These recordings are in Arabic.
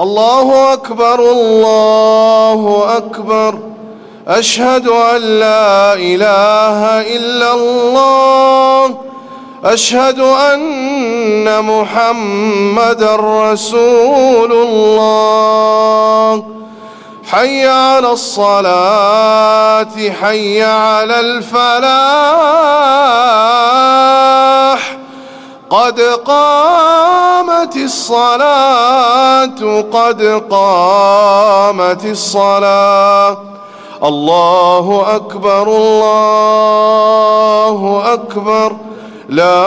الله أكبر الله أكبر. أشهد أن لا إله إلا الله. أشهد أن محمدًا رسول الله. حي على الصلاة حي على الفلاح. قد قامت الصلاة قد قامت الصلاة. الله أكبر الله أكبر. لا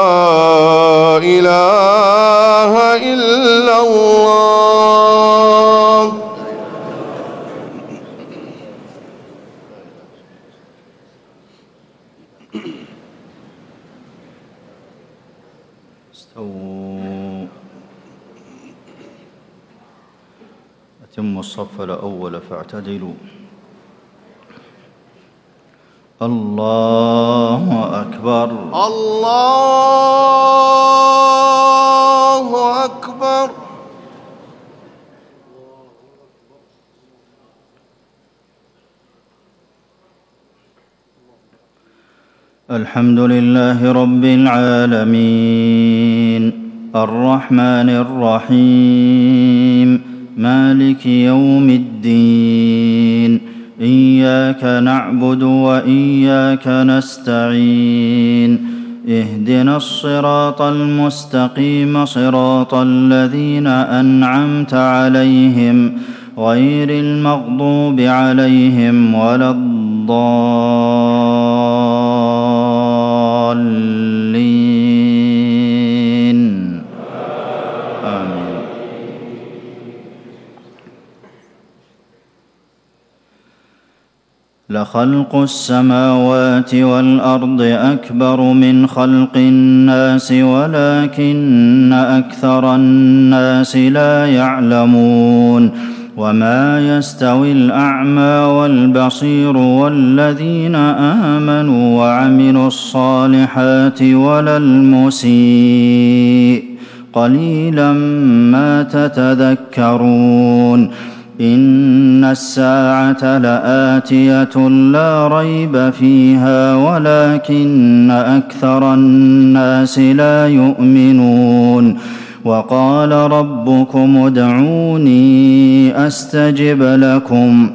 إله إلا الله. استووا. أتموا الصف الأول فاعتدلوا. الله أكبر الله أكبر. الحمد لله رب العالمين الرحمن الرحيم مالك يوم الدين. إياك نعبد وإياك نستعين. اهدنا الصراط المستقيم صراط الذين أنعمت عليهم غير المغضوب عليهم ولا الضالين. آمين. لخلق السماوات والأرض أكبر من خلق الناس ولكن أكثر الناس لا يعلمون. وما يستوي الأعمى والبصير والذين آمنوا وعملوا الصالحات ولا المسيء قليلا ما تتذكرون. إن الساعة لآتية لا ريب فيها ولكن أكثر الناس لا يؤمنون. وقال ربكم ادعوني أستجب لكم.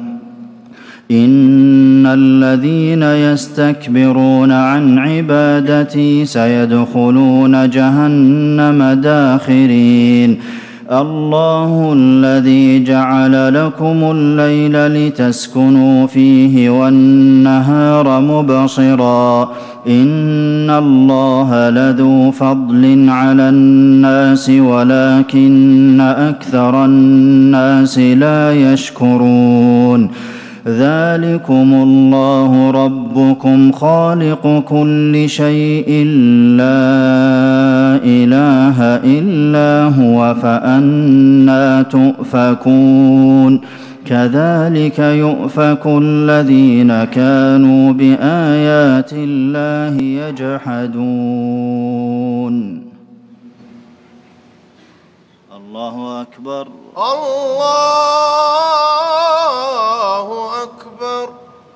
إن الذين يستكبرون عن عبادتي سيدخلون جهنم داخرين. الله الذي جعل لكم الليل لتسكنوا فيه والنهار مبصرا. إن الله لذو فضل على الناس ولكن أكثر الناس لا يشكرون. ذلكم الله ربكم خالق كل شيء لا إله إلا هو فأنى تؤفكون. كذلك يؤفك الذين كانوا بآيات الله يجحدون. الله أكبر الله أكبر.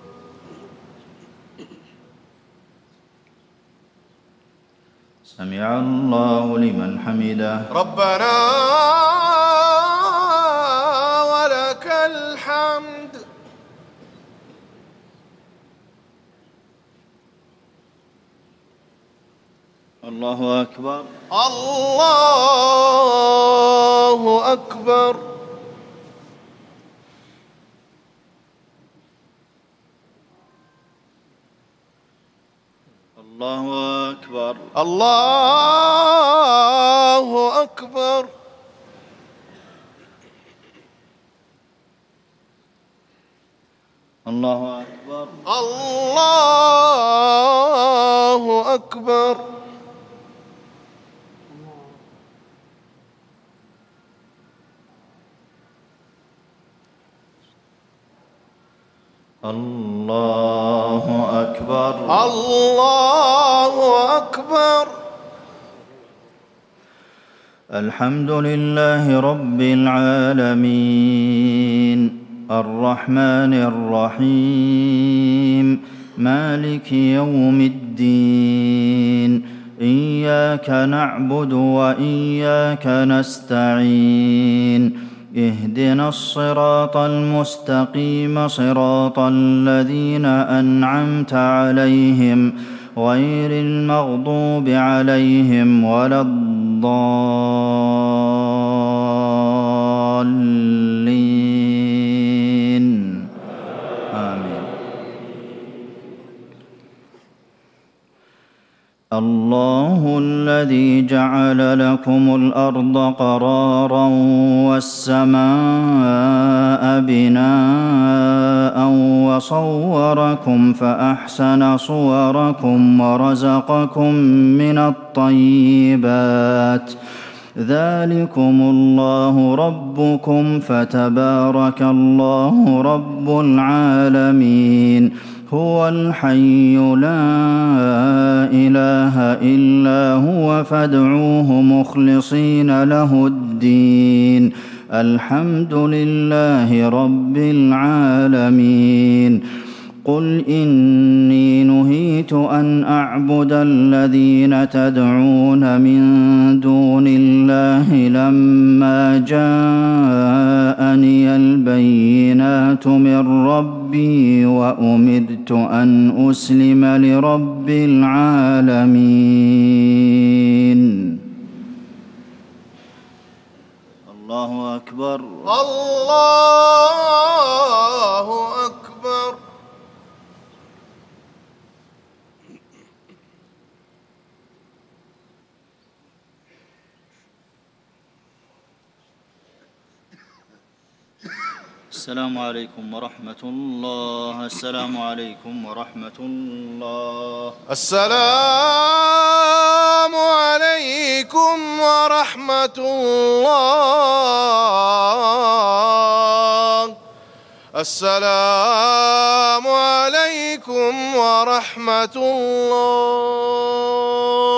سمع الله لمن حمده. ربنا ولك الحمد. الله أكبر الله أكبر. الله أكبر الله أكبر. الله أكبر الله أكبر. الله أكبر الله أكبر. الحمد لله رب العالمين الرحمن الرحيم مالك يوم الدين إياك نعبد وإياك نستعين اهدنا الصراط المستقيم صراط الذين أنعمت عليهم غير المغضوب عليهم ولا الضالين آمين. الله الذي جعل لكم الأرض قرارا والسماء بناء وصوركم فأحسن صوركم ورزقكم من الطيبات ذلكم الله ربكم فتبارك الله رب العالمين هو الحي لا إله إلا هو فادعوه مخلصين له الدين الحمد لله رب العالمين قل إني نهيت أن أعبد الذين تدعون من دون الله لما جاءني البينات من ربي وأمرت أن أسلم لرب العالمين. الله أكبر. الله أكبر. السلام عليكم ورحمة الله. السلام عليكم ورحمة الله. السلام عليكم ورحمة الله. السلام عليكم ورحمة الله.